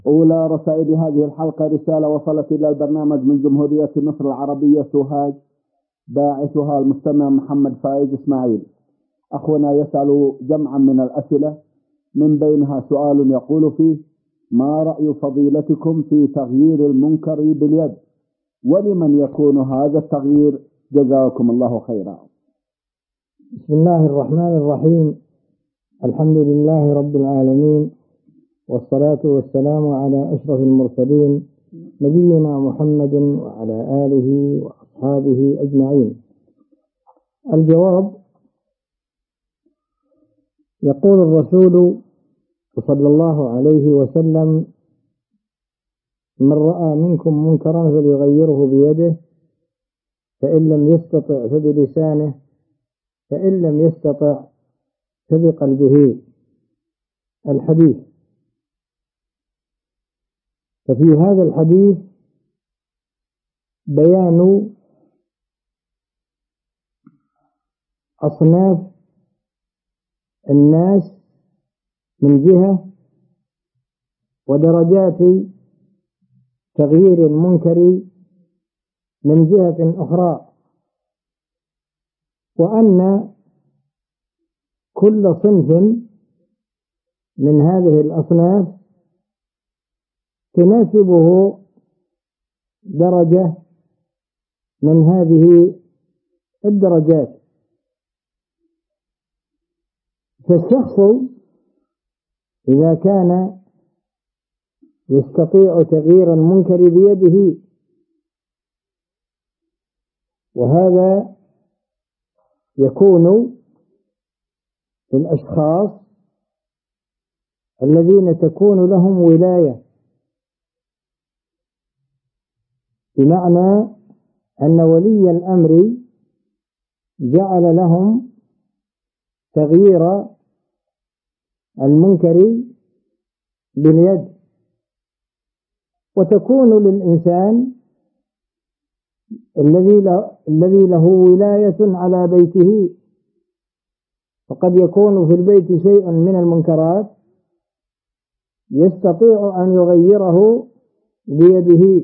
أولى رسائل هذه الحلقة رسالة وصلت إلى البرنامج من جمهورية مصر العربية سوهاج، باعثها المستمع محمد فايز إسماعيل. أخونا يسأل جمعا من الأسئلة، من بينها سؤال يقول فيه: ما رأي فضيلتكم في تغيير المنكر باليد؟ ولمن يكون هذا التغيير؟ جزاكم الله خيرا. بسم الله الرحمن الرحيم. الحمد لله رب العالمين، والصلاة والسلام على أشرف المرسلين نبينا محمد وعلى آله وأصحابه أجمعين. الجواب: يقول الرسول صلى الله عليه وسلم: من رأى منكم منكرا فليغيره بيده، فإن لم يستطع فبلسانه، فإن لم يستطع فبقلبه. الحديث. ففي هذا الحديث بيان أصناف الناس من جهة، ودرجات تغيير المنكر من جهة أخرى، وأن كل صنف من هذه الأصناف تناسبه درجة من هذه الدرجات. فالشخص إذا كان يستطيع تغيير المنكر بيده، وهذا يكون في الأشخاص الذين تكون لهم ولاية، بمعنى أن ولي الأمر جعل لهم تغيير المنكر باليد. وتكون للإنسان الذي له ولاية على بيته، فقد يكون في البيت شيء من المنكرات يستطيع أن يغيره بيده،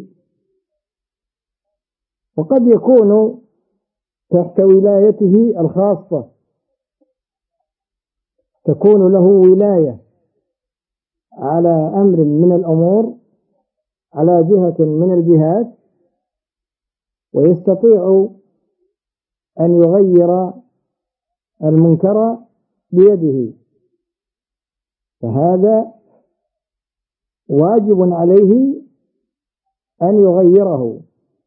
وقد يكون تحت ولايته الخاصة، تكون له ولاية على أمر من الأمور، على جهة من الجهات، ويستطيع أن يغير المنكر بيده، فهذا واجب عليه أن يغيره.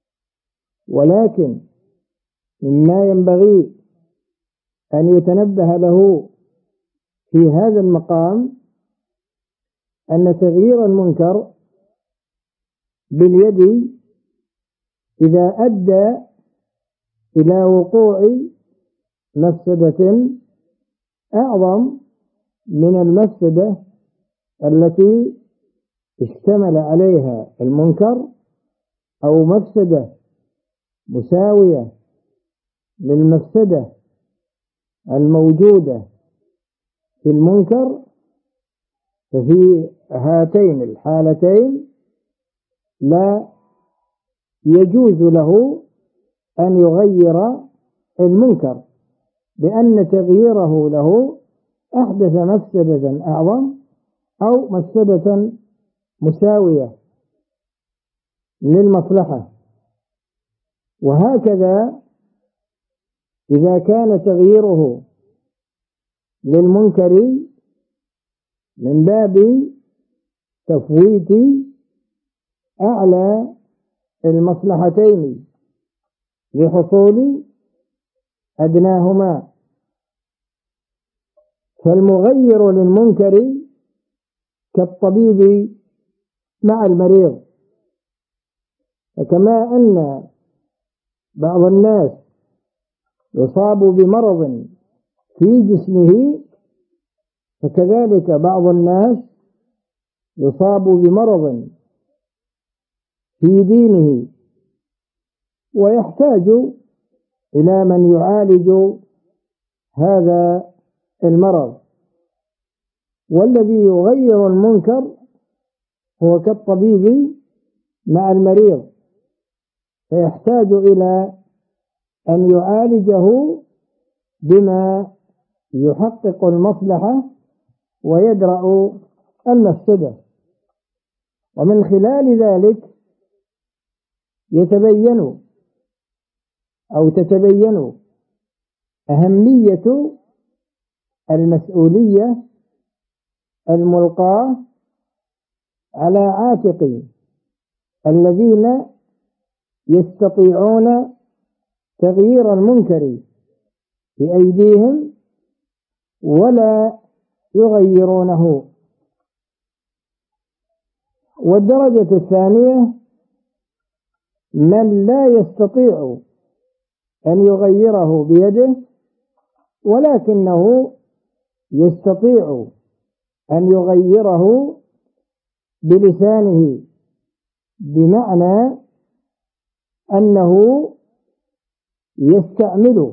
ولكن مما ينبغي أن يتنبه له في هذا المقام أن تغيير المنكر باليد إذا أدى إلى وقوع مفسدة أعظم من المفسدة التي اشتمل عليها المنكر، أو مفسدة مساوية للمفسدة الموجودة في المنكر، ففي هاتين الحالتين لا يجوز له أن يغير المنكر، لأن تغييره له أحدث مفسدة أعظم أو مفسدة مساوية للمصلحة. وهكذا إذا كان تغييره للمنكر من باب تفويت أعلى المصلحتين لحصول أدناهما، فالمغير للمنكر كالطبيب مع المريض. فكما أن بعض الناس يصاب بمرض في جسمه، فكذلك بعض الناس يصاب بمرض في دينه، ويحتاج إلى من يعالج هذا المرض. والذي يغير المنكر هو كالطبيب مع المريض، فيحتاج إلى أن يعالجه بما يحقق المصلحة ويدرأ المفسدة. ومن خلال ذلك تتبين أهمية المسؤولية الملقاة على عاتق الذين يستطيعون تغيير المنكر بأيديهم ولا يغيرونه. والدرجة الثانية من لا يستطيع أن يغيره بيده ولكنه يستطيع أن يغيره بلسانه، بمعنى أنه يستعمل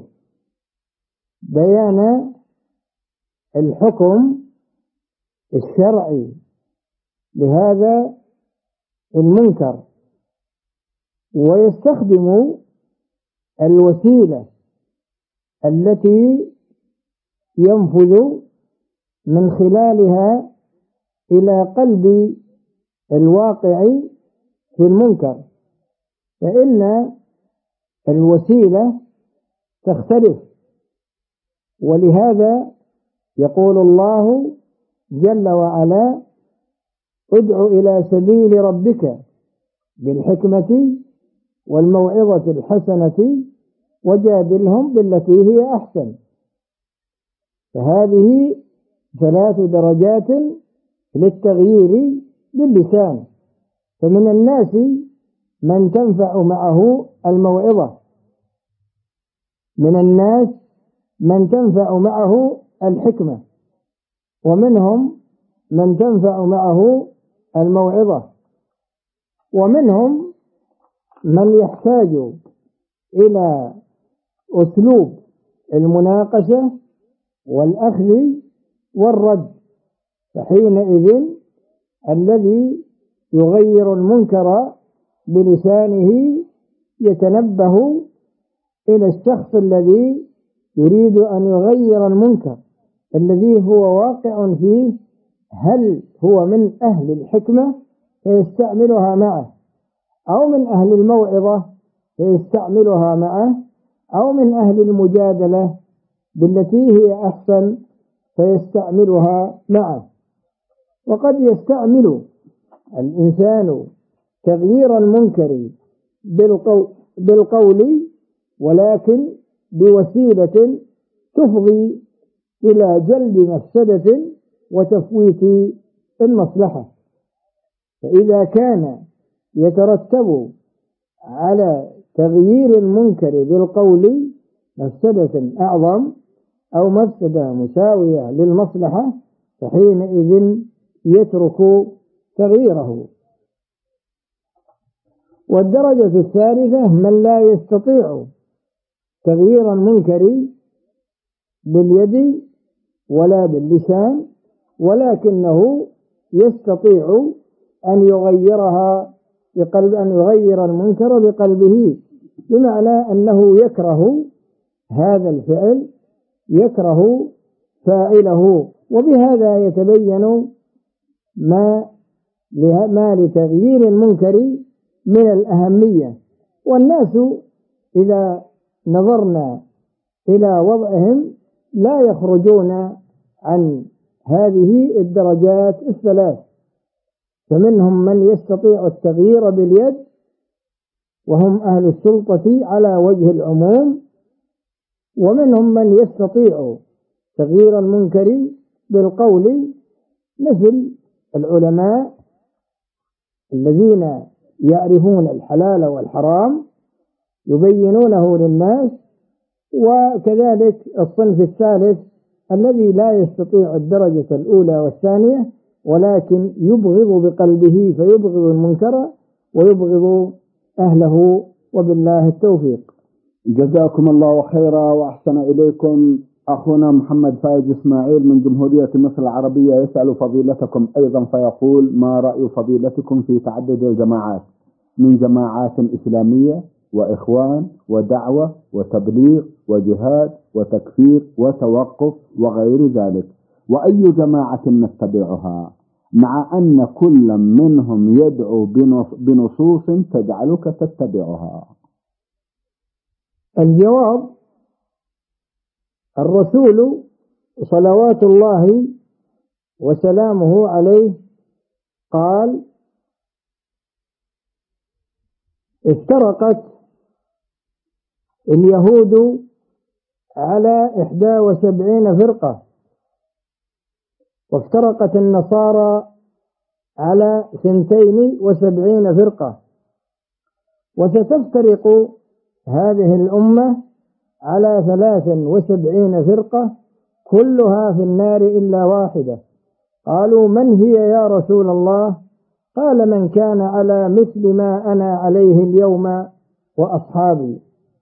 بيان الحكم الشرعي لهذا المنكر، ويستخدم الوسيلة التي ينفذ من خلالها إلى قلب الواقع في المنكر، فإن الوسيلة تختلف. ولهذا يقول الله جل وعلا: ادع إلى سبيل ربك بالحكمة والموعظة الحسنة وجادلهم بالتي هي أحسن. فهذه 3 درجات للتغيير باللسان. فمن الناس من تنفع معه الموعظة، من الناس من تنفع معه الحكمة، ومنهم من تنفع معه الموعظة، ومنهم من يحتاج إلى أسلوب المناقشة والأخذ والرد. فحينئذ الذي يغير المنكر بلسانه يتنبه إلى الشخص الذي يريد أن يغير المنكر الذي هو واقع فيه، هل هو من أهل الحكمة فيستعملها معه، أو من أهل الموعظة فيستعملها معه، أو من أهل المجادلة بالتي هي أحسن فيستعملها معه. وقد يستعمل الإنسان تغيير المنكر بالقول ولكن بوسيلة تفضي إلى جلب مفسدة وتفويت المصلحة. فإذا كان يترتب على تغيير المنكر بالقول مفسدة أعظم أو مفسدة مساوية للمصلحة، فحينئذ يترك تغييره. والدرجة الثالثة من لا يستطيع تغيير المنكر باليد ولا باللسان، ولكنه يستطيع أن يغير المنكر بقلبه، بمعنى أنه يكره هذا الفعل، يكره فاعله. وبهذا يتبين ما لتغيير المنكر من الأهمية. والناس إذا نظرنا إلى وضعهم لا يخرجون عن هذه الدرجات الثلاث. فمنهم من يستطيع التغيير باليد وهم أهل السلطة على وجه العموم، ومنهم من يستطيع تغيير المنكر بالقول مثل العلماء الذين يعرفون الحلال والحرام يبينونه للناس. وكذلك الصنف الثالث الذي لا يستطيع الدرجة الأولى والثانية ولكن يبغض بقلبه فيبغض المنكر ويبغض أهله. وبالله التوفيق. جزاكم الله خيرا وأحسن إليكم أخونا محمد فايز إسماعيل من جمهورية مصر العربية يسأل فضيلتكم أيضا فيقول: ما رأي فضيلتكم في تعدد الجماعات من جماعات إسلامية وإخوان ودعوة وتبليغ وجهاد وتكفير وتوقف وغير ذلك، وأي جماعة نتبعها مع أن كل منهم يدعو بنصوص تجعلك تتبعها؟ الجواب: الرسول صلوات الله وسلامه عليه قال: افترقت اليهود على 71 فرقة، وافترقت النصارى على 72 فرقة، وستفترق هذه الأمة على 73 فرقة كلها في النار إلا واحدة. قالوا: من هي يا رسول الله؟ قال: من كان على مثل ما أنا عليه اليوم وأصحابي.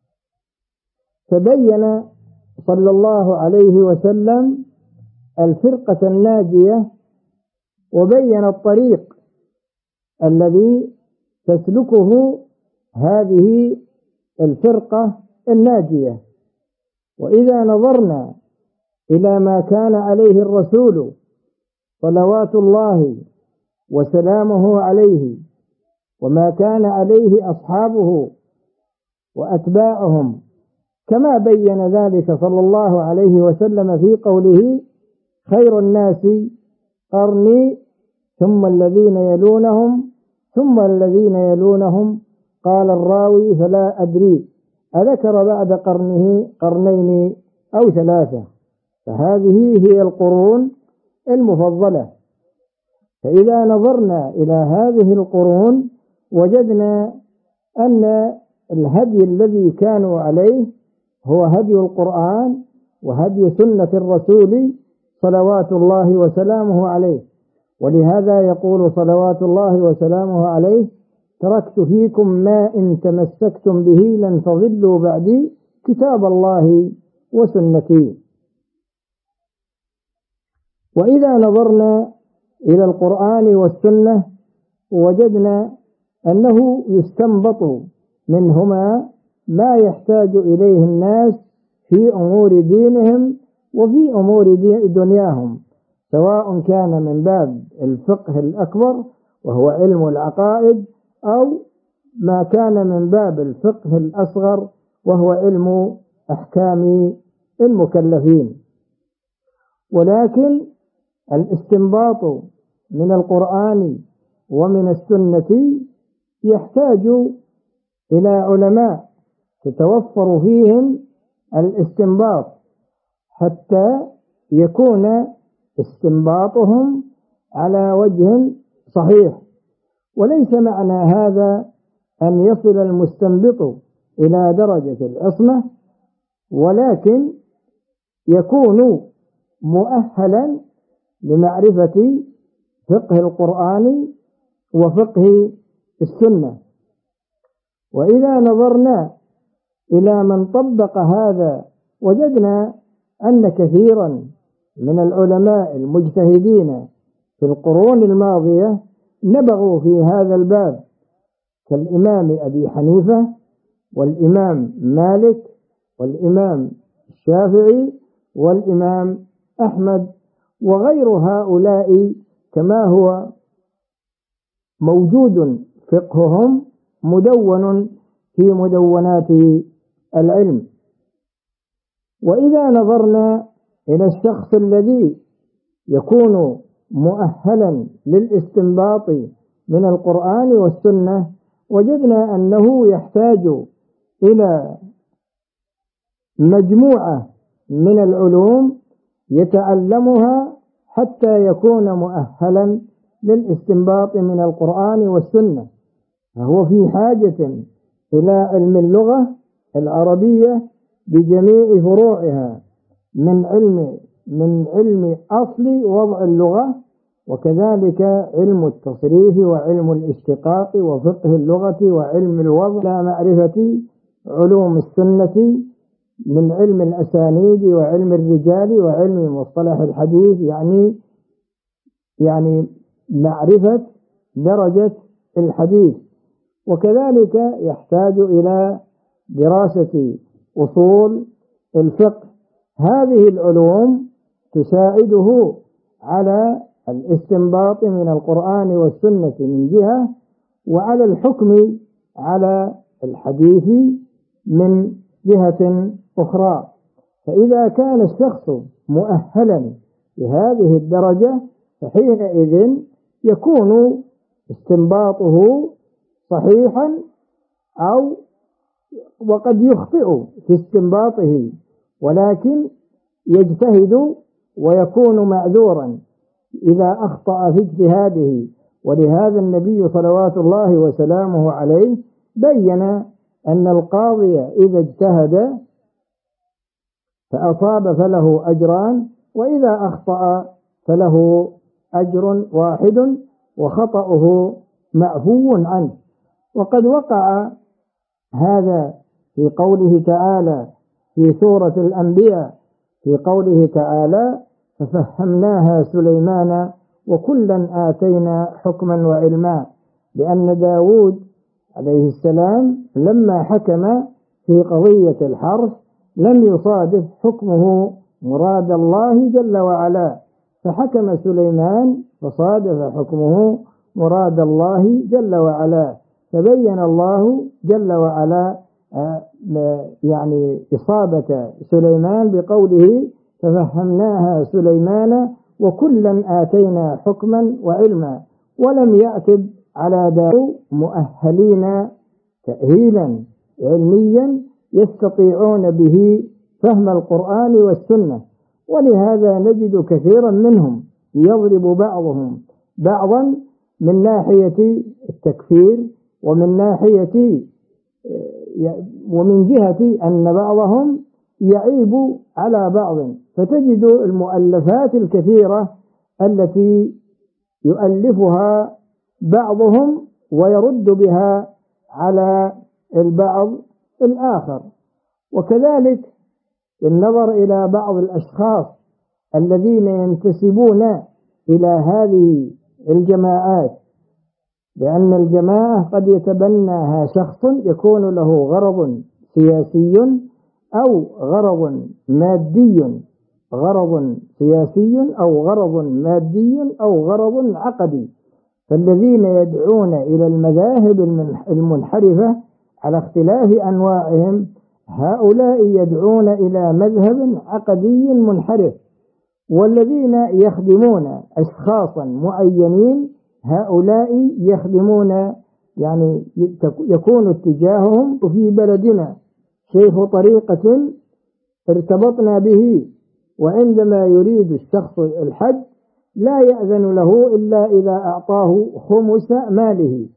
فبين صلى الله عليه وسلم الفرقة الناجية، وبين الطريق الذي تسلكه هذه الفرقة الناجية. وإذا نظرنا إلى ما كان عليه الرسول صلوات الله وسلامه عليه، وما كان عليه أصحابه وأتباعهم، كما بين ذلك صلى الله عليه وسلم في قوله: خير الناس قرني ثم الذين يلونهم ثم الذين يلونهم. قال الراوي: فلا أدري أذكر بعد قرنه قرنين أو 3؟ فهذه هي القرون المفضلة. فإذا نظرنا إلى هذه القرون وجدنا أن الهدي الذي كانوا عليه هو هدي القرآن وهدي سنة الرسول صلوات الله وسلامه عليه. ولهذا يقول صلوات الله وسلامه عليه: تركت فيكم ما إن تمسكتم به لن تضلوا بعدي كتاب الله وسنتي. وإذا نظرنا إلى القرآن والسنة وجدنا أنه يستنبط منهما ما يحتاج إليه الناس في أمور دينهم وفي أمور دنياهم، سواء كان من باب الفقه الأكبر وهو علم العقائد، أو ما كان من باب الفقه الأصغر وهو علم أحكام المكلفين. ولكن الاستنباط من القرآن ومن السنة يحتاج إلى علماء تتوفر فيهم الاستنباط حتى يكون استنباطهم على وجه صحيح. وليس معنى هذا أن يصل المستنبط إلى درجة العصمة، ولكن يكون مؤهلا لمعرفة فقه القرآن وفقه السنة. وإذا نظرنا إلى من طبق هذا وجدنا أن كثيرا من العلماء المجتهدين في القرون الماضية نبغوا في هذا الباب، كالإمام أبي حنيفة والإمام مالك والإمام الشافعي والإمام أحمد وغير هؤلاء، كما هو موجود فقههم مدون في مدونات العلم. وإذا نظرنا إلى الشخص الذي يكون مؤهلا للاستنباط من القرآن والسنة وجدنا أنه يحتاج إلى مجموعة من العلوم يتعلمها حتى يكون مؤهلا للاستنباط من القرآن والسنة. فهو في حاجة إلى علم اللغة العربية بجميع فروعها، من علم أصل وضع اللغة، وكذلك علم التصريف وعلم الاشتقاق وفقه اللغة وعلم الوضع، إلى معرفة علوم السنة من علم الأسانيد وعلم الرجال وعلم مصطلح الحديث، يعني معرفة درجة الحديث. وكذلك يحتاج إلى دراسة أصول الفقه. هذه العلوم تساعده على الاستنباط من القرآن والسنة من جهة، وعلى الحكم على الحديث من جهة أخرى. فإذا كان الشخص مؤهلا لهذه الدرجة فحينئذ يكون استنباطه صحيحا، وقد يخطئ في استنباطه، ولكن يجتهد ويكون معذورا إذا أخطأ في اجتهاده. ولهذا النبي صلوات الله وسلامه عليه بين أن القاضي إذا اجتهد فأصاب فله أجران، وإذا أخطأ فله أجر واحد وخطأه معفو عنه. وقد وقع هذا في قوله تعالى في سورة الأنبياء، في قوله تعالى: ففهمناها سليمان وكلا آتينا حكما وعلما. لأن داود عليه السلام لما حكم في قضية الحرث لم يصادف حكمه مراد الله جل وعلا، فحكم سليمان فصادف حكمه مراد الله جل وعلا. فبين الله جل وعلا يعني إصابة سليمان بقوله: ففهمناها سليمان وكلا آتينا حكما وعلما. ولم يعتب على داود مؤهلين تأهيلا علميا يستطيعون به فهم القرآن والسنة. ولهذا نجد كثيرا منهم يضرب بعضهم بعضا من ناحية التكفير، ومن جهة أن بعضهم يعيب على بعض. فتجد المؤلفات الكثيرة التي يؤلفها بعضهم ويرد بها على البعض الآخر. وكذلك النظر إلى بعض الأشخاص الذين ينتسبون إلى هذه الجماعات، لأن الجماعة قد يتبناها شخص يكون له غرض سياسي أو غرض مادي، أو غرض عقدي. فالذين يدعون إلى المذاهب المنحرفة على اختلاف أنواعهم هؤلاء يدعون إلى مذهب عقدي منحرف، والذين يخدمون أشخاصا معينين هؤلاء يخدمون يكون اتجاههم. في بلدنا شيخ طريقة ارتبطنا به، وعندما يريد الشخص الحج لا يأذن له إلا إذا أعطاه خمس ماله،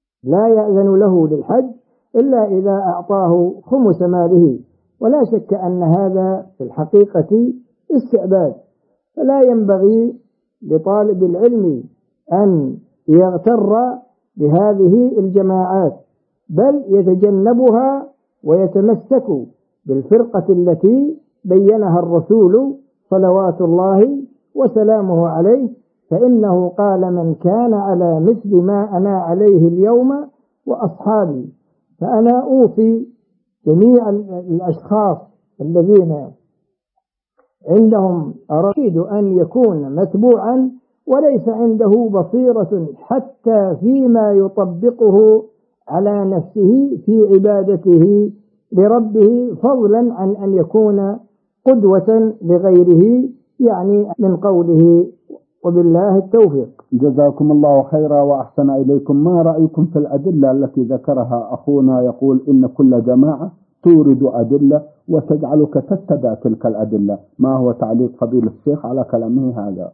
ولا شك أن هذا في الحقيقة استعباد. فلا ينبغي لطالب العلم أن يغتر بهذه الجماعات، بل يتجنبها ويتمسك بالفرقة التي بينها الرسول صلوات الله وسلامه عليه، فإنه قال: من كان على مثل ما أنا عليه اليوم وأصحابي. فأنا أوصي جميع الأشخاص الذين عندهم أريد أن يكون متبوعا وليس عنده بصيرة حتى فيما يطبقه على نفسه في عبادته لربه، فضلا عن أن يكون قدوة لغيره، من قوله. وبالله التوفيق. جزاكم الله خيرا وأحسن إليكم. ما رأيكم في الأدلة التي ذكرها أخونا؟ يقول إن كل جماعة تورد أدلة وتجعلك تتبع تلك الأدلة. ما هو تعليق فضيلة الشيخ على كلامه هذا؟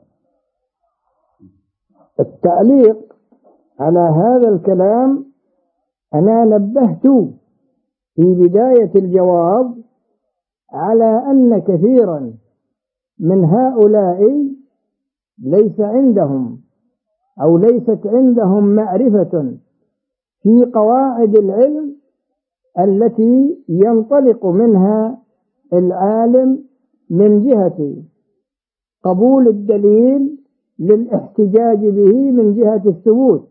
التعليق على هذا الكلام: أنا نبهت في بداية الجواب على أن كثيرا من هؤلاء ليست عندهم معرفة في قواعد العلم التي ينطلق منها العالم من جهة قبول الدليل للاحتجاج به من جهة الثبوت،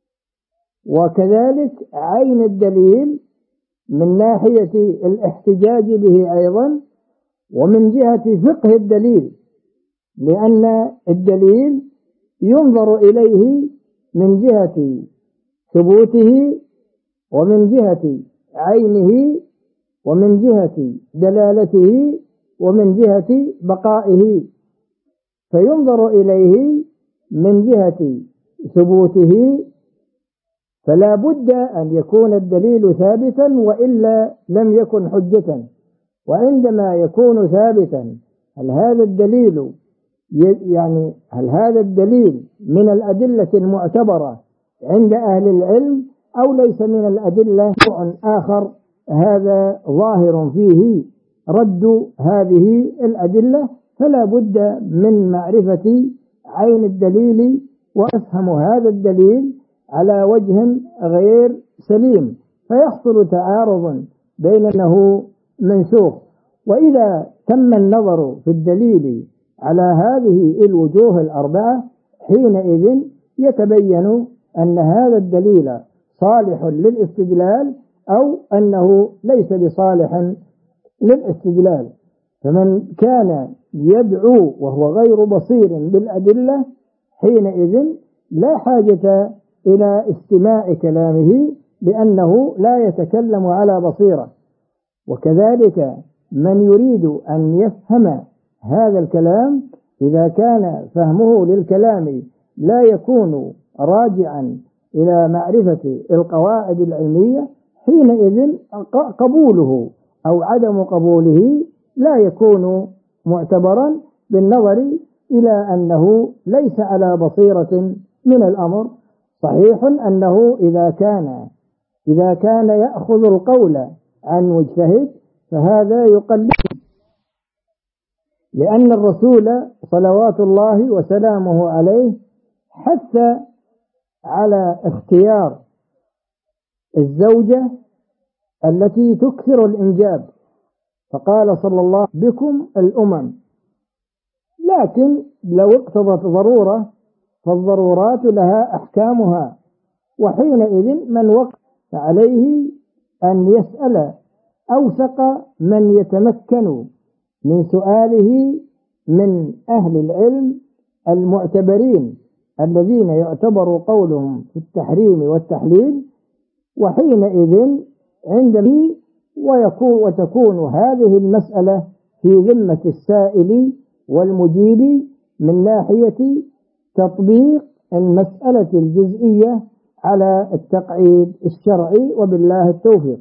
وكذلك عين الدليل من ناحية الاحتجاج به أيضا، ومن جهة فقه الدليل، لأن الدليل ينظر إليه من جهة ثبوته ومن جهة عينه ومن جهة دلالته ومن جهة بقائه، فينظر إليه من جهة ثبوته، فلا بد أن يكون الدليل ثابتا وإلا لم يكن حجة. وعندما يكون ثابتا هل هذا الدليل من الأدلة المعتبرة عند أهل العلم أو ليس من الأدلة؟ نوع آخر هذا ظاهر فيه رد هذه الأدلة، فلا بد من معرفة عين الدليل وأفهم هذا الدليل على وجه غير سليم، فيحصل تعارض بين أنه منسوخ. وإذا تم النظر في الدليل على هذه الوجوه الأربعة حينئذ يتبين أن هذا الدليل صالح للاستدلال أو أنه ليس بصالح للاستدلال. فمن كان يدعو وهو غير بصير بالأدلة حينئذ لا حاجة إلى استماع كلامه لأنه لا يتكلم على بصيرة. وكذلك من يريد أن يفهم هذا الكلام إذا كان فهمه للكلام لا يكون راجعا إلى معرفة القواعد العلمية حينئذ قبوله أو عدم قبوله لا يكون معتبرا بالنظر إلى أنه ليس على بصيرة من الأمر. صحيح أنه إذا كان يأخذ القول عن مجتهد فهذا يقلد، لأن الرسول صلوات الله وسلامه عليه حث على اختيار الزوجة التي تكثر الإنجاب، فقال صلى الله عليه وسلم بكم الأمم. لكن لو اقتضت ضرورة فالضرورات لها أحكامها، وحينئذ من وقف عليه أن يسأل أوثق من يتمكن من سؤاله من أهل العلم المعتبرين الذين يعتبر قولهم في التحريم والتحليل، وحينئذ عندما وتكون هذه المسألة في ذمة السائل والمجيب من ناحية تطبيق المسألة الجزئية على التقعيد الشرعي، وبالله التوفيق.